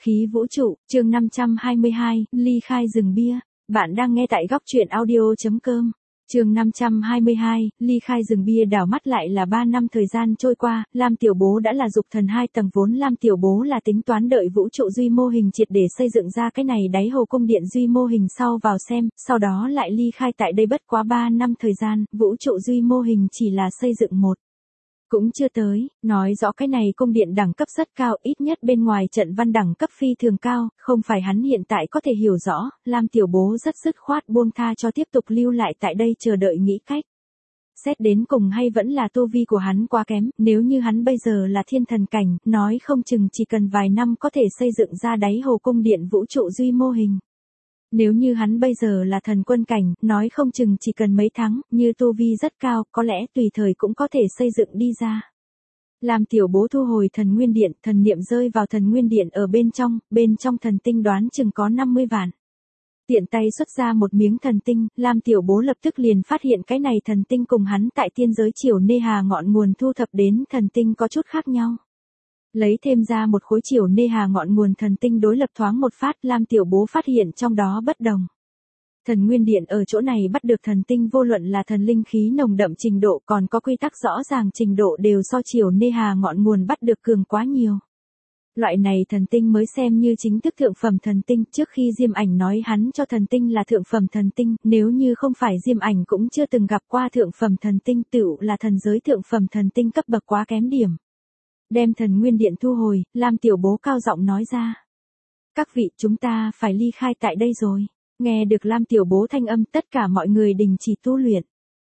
Khí vũ trụ, chương 522, ly khai rừng bia. Bạn đang nghe tại góc truyện audio.com. Chương 522, ly khai rừng bia. Đảo mắt lại là 3 năm thời gian trôi qua, Lam Tiểu Bố đã là dục thần 2 tầng, vốn Lam Tiểu Bố là tính toán đợi vũ trụ duy mô hình triệt để xây dựng ra cái này đáy hồ cung điện duy mô hình sau vào xem, sau đó lại ly khai tại đây. Bất quá 3 năm thời gian, vũ trụ duy mô hình chỉ là xây dựng một cũng chưa tới, nói rõ cái này cung điện đẳng cấp rất cao, ít nhất bên ngoài trận văn đẳng cấp phi thường cao, không phải hắn hiện tại có thể hiểu rõ. Lam Tiểu Bố rất dứt khoát buông tha cho tiếp tục lưu lại tại đây chờ đợi nghĩ cách. Xét đến cùng hay vẫn là tu vi của hắn quá kém, nếu như hắn bây giờ là thiên thần cảnh, nói không chừng chỉ cần vài năm có thể xây dựng ra đáy hồ cung điện vũ trụ duy mô hình. Nếu như hắn bây giờ là thần quân cảnh, nói không chừng chỉ cần mấy tháng, như tu vi rất cao, có lẽ tùy thời cũng có thể xây dựng đi ra. Lam Tiểu Bố thu hồi thần nguyên điện, thần niệm rơi vào thần nguyên điện ở bên trong thần tinh đoán chừng có 50 vạn. Tiện tay xuất ra một miếng thần tinh, Lam Tiểu Bố lập tức liền phát hiện cái này thần tinh cùng hắn tại tiên giới Triều Nê Hà ngọn nguồn thu thập đến thần tinh có chút khác nhau. Lấy thêm ra một khối Triều Nê Hà ngọn nguồn thần tinh đối lập thoáng một phát, Lam Tiểu Bố phát hiện trong đó bất đồng. Thần nguyên điện ở chỗ này bắt được thần tinh vô luận là thần linh khí nồng đậm trình độ còn có quy tắc rõ ràng trình độ đều so Triều Nê Hà ngọn nguồn bắt được cường quá nhiều. Loại này thần tinh mới xem như chính thức thượng phẩm thần tinh, trước khi Diêm Ảnh nói hắn cho thần tinh là thượng phẩm thần tinh, nếu như không phải Diêm Ảnh cũng chưa từng gặp qua thượng phẩm thần tinh, tựu là thần giới thượng phẩm thần tinh cấp bậc quá kém điểm. Đem thần nguyên điện thu hồi, Lam Tiểu Bố cao giọng nói ra. Các vị, chúng ta phải ly khai tại đây rồi. Nghe được Lam Tiểu Bố thanh âm, tất cả mọi người đình chỉ tu luyện.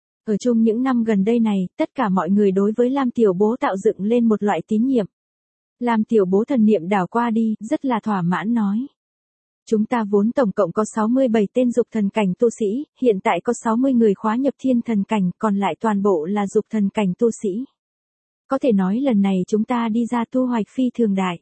Ở chung những năm gần đây này, tất cả mọi người đối với Lam Tiểu Bố tạo dựng lên một loại tín nhiệm. Lam Tiểu Bố thần niệm đảo qua đi, rất là thỏa mãn nói. Chúng ta vốn tổng cộng có 67 tên dục thần cảnh tu sĩ, hiện tại có 60 người khóa nhập thiên thần cảnh, còn lại toàn bộ là dục thần cảnh tu sĩ. Có thể nói lần này chúng ta đi ra thu hoạch phi thường đại.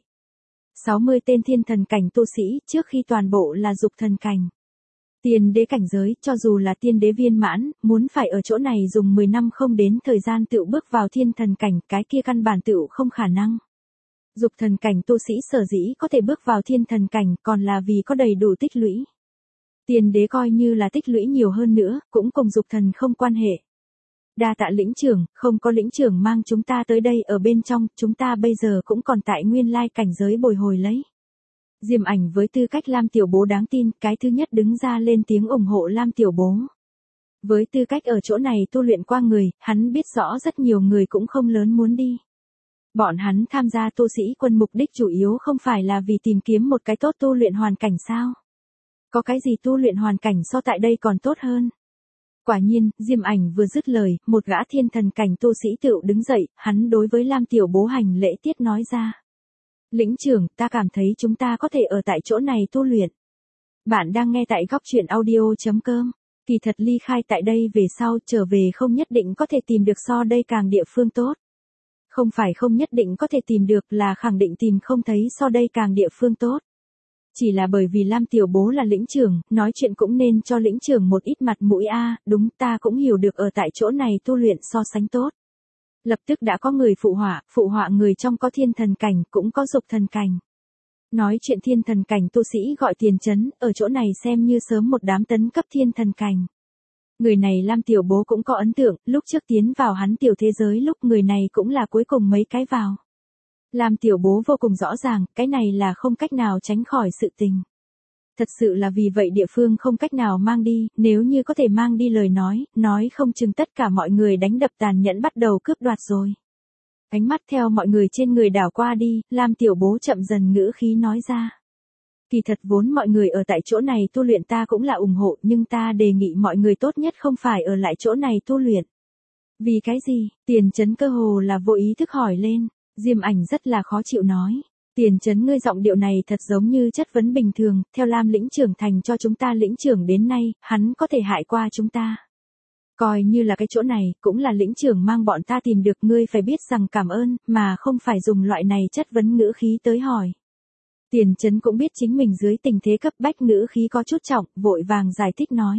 60 tên thiên thần cảnh tu sĩ, trước khi toàn bộ là dục thần cảnh. Tiên đế cảnh giới, cho dù là tiên đế viên mãn, muốn phải ở chỗ này dùng 10 năm không đến thời gian tựu bước vào thiên thần cảnh, cái kia căn bản tựu không khả năng. Dục thần cảnh tu sĩ sở dĩ có thể bước vào thiên thần cảnh còn là vì có đầy đủ tích lũy. Tiên đế coi như là tích lũy nhiều hơn nữa, cũng cùng dục thần không quan hệ. Đa tạ lĩnh trưởng, không có lĩnh trưởng mang chúng ta tới đây ở bên trong, chúng ta bây giờ cũng còn tại nguyên lai cảnh giới bồi hồi lấy. Diêm Ảnh với tư cách Lam Tiểu Bố đáng tin, cái thứ nhất đứng ra lên tiếng ủng hộ Lam Tiểu Bố. Với tư cách ở chỗ này tu luyện qua người, hắn biết rõ rất nhiều người cũng không lớn muốn đi. Bọn hắn tham gia tu sĩ quân mục đích chủ yếu không phải là vì tìm kiếm một cái tốt tu luyện hoàn cảnh sao? Có cái gì tu luyện hoàn cảnh so tại đây còn tốt hơn? Quả nhiên, Diêm Ảnh vừa dứt lời, một gã thiên thần cảnh tu sĩ tựu đứng dậy, hắn đối với Lam Tiểu Bố hành lễ tiết nói ra. Lĩnh trưởng, ta cảm thấy chúng ta có thể ở tại chỗ này tu luyện. Bạn đang nghe tại góc truyện audio.com. Kỳ thật ly khai tại đây về sau trở về không nhất định có thể tìm được so đây càng địa phương tốt. Không phải không nhất định có thể tìm được là khẳng định tìm không thấy so đây càng địa phương tốt. Chỉ là bởi vì Lam Tiểu Bố là lĩnh trưởng, nói chuyện cũng nên cho lĩnh trưởng một ít mặt mũi a, đúng ta cũng hiểu được ở tại chỗ này tu luyện so sánh tốt. Lập tức đã có người phụ họa người trong có thiên thần cảnh cũng có dục thần cảnh. Nói chuyện thiên thần cảnh tu sĩ gọi Tiền Chấn, ở chỗ này xem như sớm một đám tấn cấp thiên thần cảnh. Người này Lam Tiểu Bố cũng có ấn tượng, lúc trước tiến vào hắn tiểu thế giới lúc người này cũng là cuối cùng mấy cái vào. Lam Tiểu Bố vô cùng rõ ràng, cái này là không cách nào tránh khỏi sự tình. Thật sự là vì vậy địa phương không cách nào mang đi, nếu như có thể mang đi lời nói không chừng tất cả mọi người đánh đập tàn nhẫn bắt đầu cướp đoạt rồi. Ánh mắt theo mọi người trên người đảo qua đi, Lam Tiểu Bố chậm dần ngữ khí nói ra. Kỳ thật vốn mọi người ở tại chỗ này tu luyện ta cũng là ủng hộ, nhưng ta đề nghị mọi người tốt nhất không phải ở lại chỗ này tu luyện. Vì cái gì? Tiền Chấn cơ hồ là vô ý thức hỏi lên. Diêm Ảnh rất là khó chịu nói. Tiền Chấn ngươi giọng điệu này thật giống như chất vấn bình thường, theo Lam lĩnh trưởng thành cho chúng ta lĩnh trưởng đến nay, hắn có thể hại qua chúng ta. Coi như là cái chỗ này, cũng là lĩnh trưởng mang bọn ta tìm được, ngươi phải biết rằng cảm ơn, mà không phải dùng loại này chất vấn ngữ khí tới hỏi. Tiền Chấn cũng biết chính mình dưới tình thế cấp bách ngữ khí có chút trọng, vội vàng giải thích nói.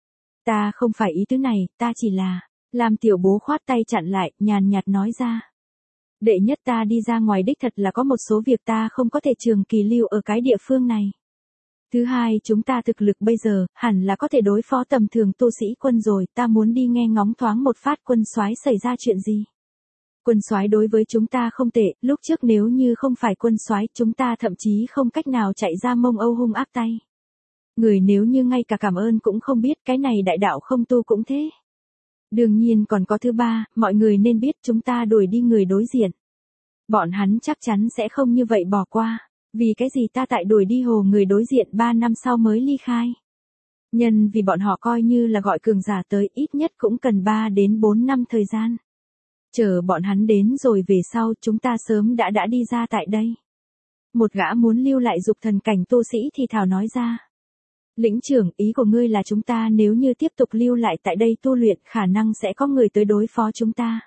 Ta không phải ý tứ này, ta chỉ là, Lam Tiểu Bố khoát tay chặn lại, nhàn nhạt nói ra. Đệ nhất ta đi ra ngoài đích thật là có một số việc ta không có thể trường kỳ lưu ở cái địa phương này. Thứ hai, chúng ta thực lực bây giờ, hẳn là có thể đối phó tầm thường tu sĩ quân rồi, ta muốn đi nghe ngóng thoáng một phát quân soái xảy ra chuyện gì. Quân soái đối với chúng ta không tệ, lúc trước nếu như không phải quân soái, chúng ta thậm chí không cách nào chạy ra Mông Âu hung ác tay. Người nếu như ngay cả cảm ơn cũng không biết, cái này đại đạo không tu cũng thế. Đương nhiên còn có thứ ba, mọi người nên biết chúng ta đuổi đi người đối diện. Bọn hắn chắc chắn sẽ không như vậy bỏ qua. Vì cái gì ta tại đuổi đi hồ người đối diện 3 năm sau mới ly khai. Nhân vì bọn họ coi như là gọi cường giả tới, ít nhất cũng cần 3 đến 4 năm thời gian. Chờ bọn hắn đến rồi về sau, chúng ta sớm đã đi ra tại đây. Một gã muốn lưu lại dục thần cảnh tu sĩ thì thào nói ra. Lĩnh trưởng, ý của ngươi là chúng ta nếu như tiếp tục lưu lại tại đây tu luyện, khả năng sẽ có người tới đối phó chúng ta.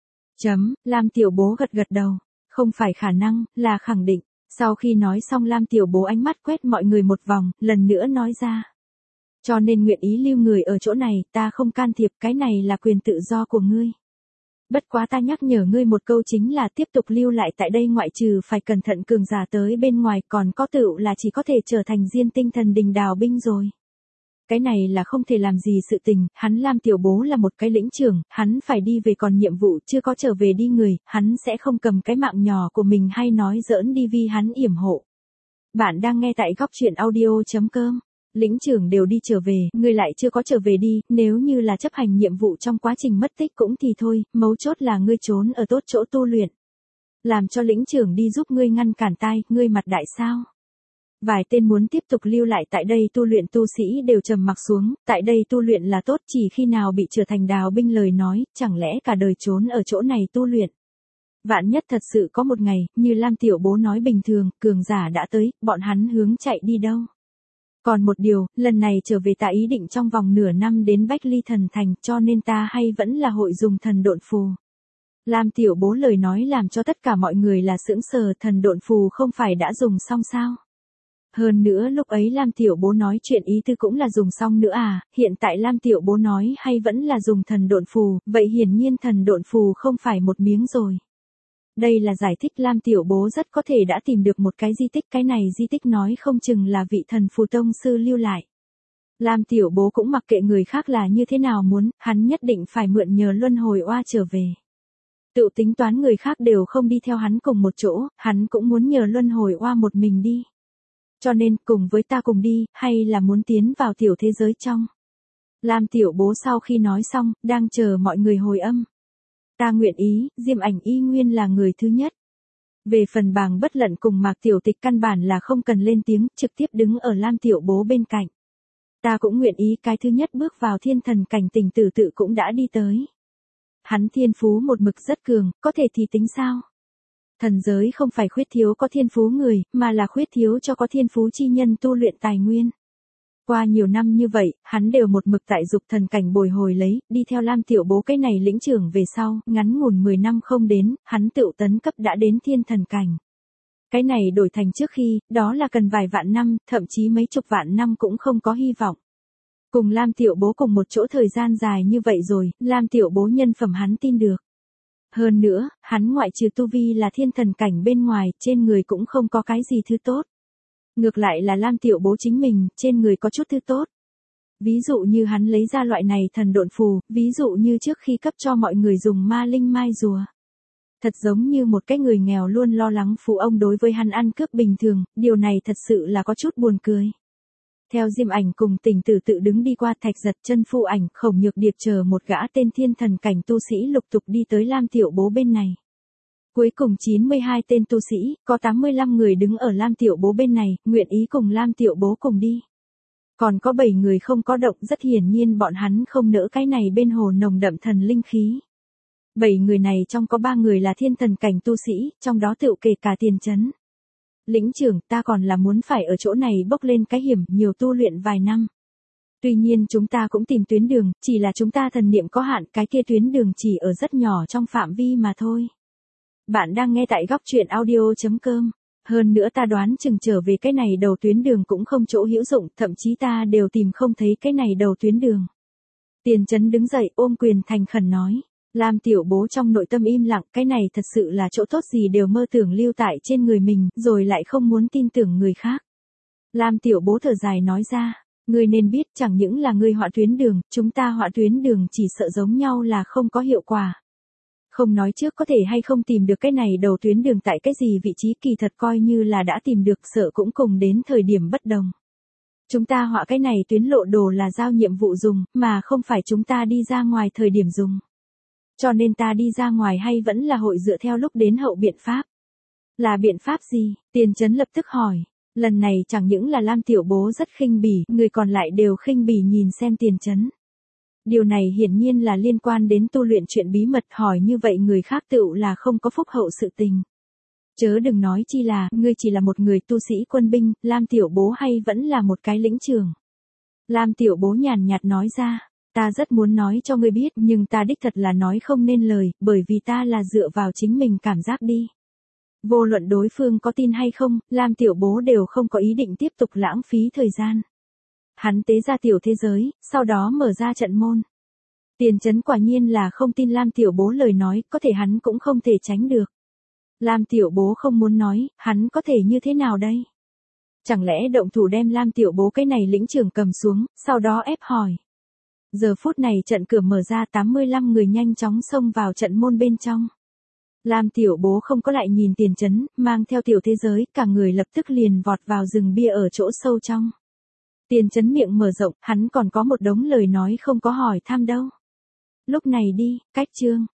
Lam Tiểu Bố gật gật đầu. Không phải khả năng, là khẳng định. Sau khi nói xong, Lam Tiểu Bố ánh mắt quét mọi người một vòng, lần nữa nói ra. Cho nên nguyện ý lưu người ở chỗ này, ta không can thiệp, cái này là quyền tự do của ngươi. Bất quá ta nhắc nhở ngươi một câu chính là tiếp tục lưu lại tại đây, ngoại trừ phải cẩn thận cường giả tới bên ngoài, còn có tựu là chỉ có thể trở thành Diên Tinh Thần Đình đào binh rồi. Cái này là không thể làm gì sự tình, hắn Lam Tiểu Bố là một cái lĩnh trưởng, hắn phải đi về, còn nhiệm vụ chưa có trở về đi người, hắn sẽ không cầm cái mạng nhỏ của mình hay nói giỡn đi vì hắn yểm hộ. Bạn đang nghe tại góc truyện audio.com. Lĩnh trưởng đều đi trở về, ngươi lại chưa có trở về đi, nếu như là chấp hành nhiệm vụ trong quá trình mất tích cũng thì thôi, mấu chốt là ngươi trốn ở tốt chỗ tu luyện. Làm cho lĩnh trưởng đi giúp ngươi ngăn cản tai, ngươi mặt đại sao? Vài tên muốn tiếp tục lưu lại tại đây tu luyện tu sĩ đều trầm mặc xuống, tại đây tu luyện là tốt, chỉ khi nào bị trở thành đào binh lời nói, chẳng lẽ cả đời trốn ở chỗ này tu luyện. Vạn nhất thật sự có một ngày, như Lam Tiểu Bố nói bình thường, cường giả đã tới, bọn hắn hướng chạy đi đâu. Còn một điều, lần này trở về ta ý định trong vòng nửa năm đến Bách Ly Thần Thành, cho nên ta hay vẫn là hội dùng thần độn phù. Lam Tiểu Bố lời nói làm cho tất cả mọi người là sững sờ, thần độn phù không phải đã dùng xong sao? Hơn nữa lúc ấy Lam Tiểu Bố nói chuyện ý tư cũng là dùng xong nữa à, hiện tại Lam Tiểu Bố nói hay vẫn là dùng thần độn phù, vậy hiển nhiên thần độn phù không phải một miếng rồi. Đây là giải thích Lam Tiểu Bố rất có thể đã tìm được một cái di tích, cái này di tích nói không chừng là vị thần phù tông sư lưu lại. Lam Tiểu Bố cũng mặc kệ người khác là như thế nào muốn, hắn nhất định phải mượn nhờ luân hồi oa trở về. Tự tính toán người khác đều không đi theo hắn cùng một chỗ, hắn cũng muốn nhờ luân hồi oa một mình đi. Cho nên, cùng với ta cùng đi, hay là muốn tiến vào tiểu thế giới trong. Lam Tiểu Bố sau khi nói xong, đang chờ mọi người hồi âm. Ta nguyện ý, Diêm Ảnh y nguyên là người thứ nhất. Về phần Bàng Bất Lận cùng Mạc Tiểu Tịch căn bản là không cần lên tiếng, trực tiếp đứng ở Lam Tiểu Bố bên cạnh. Ta cũng nguyện ý, cái thứ nhất bước vào thiên thần cảnh Tình Tử Tự cũng đã đi tới. Hắn thiên phú một mực rất cường, có thể thì tính sao? Thần giới không phải khuyết thiếu có thiên phú người, mà là khuyết thiếu cho có thiên phú chi nhân tu luyện tài nguyên. Qua nhiều năm như vậy, hắn đều một mực tại dục thần cảnh bồi hồi lấy, đi theo Lam Tiểu Bố cái này lĩnh trưởng về sau, ngắn ngủn 10 năm không đến, hắn tựu tấn cấp đã đến thiên thần cảnh. Cái này đổi thành trước khi, đó là cần vài vạn năm, thậm chí mấy chục vạn năm cũng không có hy vọng. Cùng Lam Tiểu Bố cùng một chỗ thời gian dài như vậy rồi, Lam Tiểu Bố nhân phẩm hắn tin được. Hơn nữa, hắn ngoại trừ tu vi là thiên thần cảnh bên ngoài, trên người cũng không có cái gì thứ tốt. Ngược lại là Lam Tiểu Bố chính mình, trên người có chút thứ tốt. Ví dụ như hắn lấy ra loại này thần độn phù, ví dụ như trước khi cấp cho mọi người dùng ma linh mai rùa. Thật giống như một cái người nghèo luôn lo lắng phú ông đối với hắn ăn cướp bình thường, điều này thật sự là có chút buồn cười. Theo Diêm Ảnh cùng Tình Tử Tự đứng đi qua, Thạch Giật Chân, Phu Ảnh, Khổng Nhược Điệp chờ một gã tên thiên thần cảnh tu sĩ lục tục đi tới Lam Tiểu Bố bên này. Cuối cùng 92 tên tu sĩ, có 85 người đứng ở Lam Tiểu Bố bên này, nguyện ý cùng Lam Tiểu Bố cùng đi. Còn có 7 người không có động, rất hiển nhiên bọn hắn không nỡ cái này bên hồ nồng đậm thần linh khí. 7 người này trong có 3 người là thiên thần cảnh tu sĩ, trong đó tựu kể cả Tiền Chấn. Lĩnh trưởng, ta còn là muốn phải ở chỗ này bốc lên cái hiểm, nhiều tu luyện vài năm. Tuy nhiên chúng ta cũng tìm tuyến đường, chỉ là chúng ta thần niệm có hạn, cái kia tuyến đường chỉ ở rất nhỏ trong phạm vi mà thôi. Bạn đang nghe tại góc truyện audio.com. Hơn nữa ta đoán chừng trở về cái này đầu tuyến đường cũng không chỗ hữu dụng, thậm chí ta đều tìm không thấy cái này đầu tuyến đường. Tiền Chấn đứng dậy ôm quyền thành khẩn nói. Lam Tiểu Bố trong nội tâm im lặng, cái này thật sự là chỗ tốt gì đều mơ tưởng lưu tại trên người mình, rồi lại không muốn tin tưởng người khác. Lam Tiểu Bố thở dài nói ra, ngươi nên biết chẳng những là ngươi họa tuyến đường, chúng ta họa tuyến đường chỉ sợ giống nhau là không có hiệu quả. Không nói trước có thể hay không tìm được cái này đầu tuyến đường tại cái gì vị trí, kỳ thật coi như là đã tìm được sợ cũng cùng đến thời điểm bất đồng. Chúng ta họa cái này tuyến lộ đồ là giao nhiệm vụ dùng, mà không phải chúng ta đi ra ngoài thời điểm dùng. Cho nên ta đi ra ngoài hay vẫn là hội dựa theo lúc đến hậu biện pháp. Là biện pháp gì? Tiền Chấn lập tức hỏi. Lần này chẳng những là Lam Tiểu Bố rất khinh bỉ, người còn lại đều khinh bỉ nhìn xem Tiền Chấn. Điều này hiển nhiên là liên quan đến tu luyện chuyện bí mật, hỏi như vậy người khác tựu là không có phúc hậu sự tình. Chớ đừng nói chi là, ngươi chỉ là một người tu sĩ quân binh, Lam Tiểu Bố hay vẫn là một cái lĩnh trưởng. Lam Tiểu Bố nhàn nhạt nói ra, ta rất muốn nói cho ngươi biết nhưng ta đích thật là nói không nên lời, bởi vì ta là dựa vào chính mình cảm giác đi. Vô luận đối phương có tin hay không, Lam Tiểu Bố đều không có ý định tiếp tục lãng phí thời gian. Hắn tế ra tiểu thế giới, sau đó mở ra trận môn. Tiền Chấn quả nhiên là không tin Lam Tiểu Bố lời nói, có thể hắn cũng không thể tránh được. Lam Tiểu Bố không muốn nói, hắn có thể như thế nào đây? Chẳng lẽ động thủ đem Lam Tiểu Bố cái này lĩnh trưởng cầm xuống, sau đó ép hỏi. Giờ phút này trận cửa mở ra, 85 người nhanh chóng xông vào trận môn bên trong. Lam Tiểu Bố không có lại nhìn Tiền Chấn, mang theo tiểu thế giới, cả người lập tức liền vọt vào rừng bia ở chỗ sâu trong. Tiền Chấn miệng mở rộng, hắn còn có một đống lời nói không có hỏi thăm đâu. Lúc này đi, cách chương.